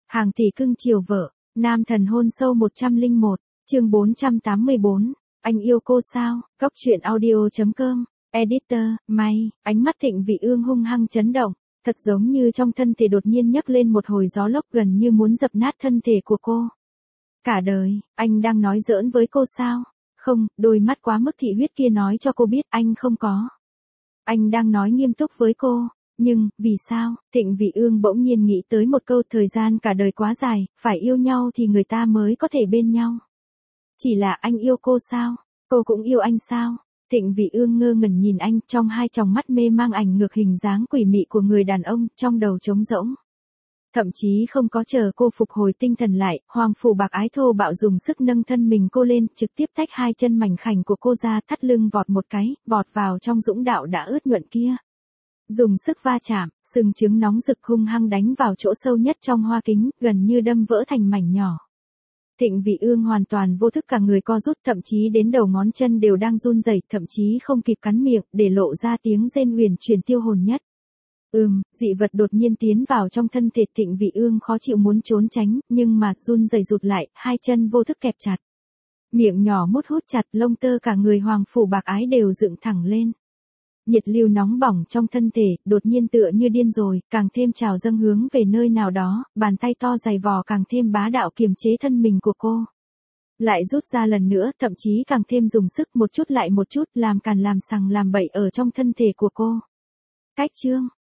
Hàng tỷ cưng chiều vợ, nam thần hôn sâu 101, chương 484, anh yêu cô sao, góc truyện audio.com, editor, May, ánh mắt Thịnh Vị Ương hung hăng chấn động, thật giống như trong thân thể đột nhiên nhấc lên một hồi gió lốc gần như muốn dập nát thân thể của cô. Cả đời, anh đang nói giỡn với cô sao? Không, đôi mắt quá mức thị huyết kia nói cho cô biết anh không có. Anh đang nói nghiêm túc với cô. Nhưng, vì sao, Thịnh Vị Ương bỗng nhiên nghĩ tới một câu thời gian cả đời quá dài, phải yêu nhau thì người ta mới có thể bên nhau. Chỉ là anh yêu cô sao? Cô cũng yêu anh sao? Thịnh Vị Ương ngơ ngẩn nhìn anh, trong hai tròng mắt mê mang ảnh ngược hình dáng quỷ mị của người đàn ông, trong đầu trống rỗng. Thậm chí không có chờ cô phục hồi tinh thần lại, Hoàng Phủ Bạc Ái thô bạo dùng sức nâng thân mình cô lên, trực tiếp tách hai chân mảnh khảnh của cô ra, thắt lưng vọt một cái, vọt vào trong dũng đạo đã ướt nhuận kia. Dùng sức va chạm, sừng trứng nóng rực hung hăng đánh vào chỗ sâu nhất trong hoa kính, gần như đâm vỡ thành mảnh nhỏ. Thịnh Vị Ương hoàn toàn vô thức, cả người co rút, thậm chí đến đầu ngón chân đều đang run rẩy, thậm chí không kịp cắn miệng, để lộ ra tiếng rên huyền truyền tiêu hồn nhất. Dị vật đột nhiên tiến vào trong thân thể. Thịnh Vị Ương khó chịu muốn trốn tránh, nhưng mà run rẩy rụt lại, hai chân vô thức kẹp chặt. Miệng nhỏ mút hút chặt, lông tơ cả người Hoàng Phủ Bạc Ái đều dựng thẳng lên. Nhiệt lưu nóng bỏng trong thân thể, đột nhiên tựa như điên rồi, càng thêm trào dâng hướng về nơi nào đó, bàn tay to dày vò càng thêm bá đạo kiềm chế thân mình của cô. Lại rút ra lần nữa, thậm chí càng thêm dùng sức, một chút lại một chút, làm càn làm sằng làm bậy ở trong thân thể của cô. Cách chương,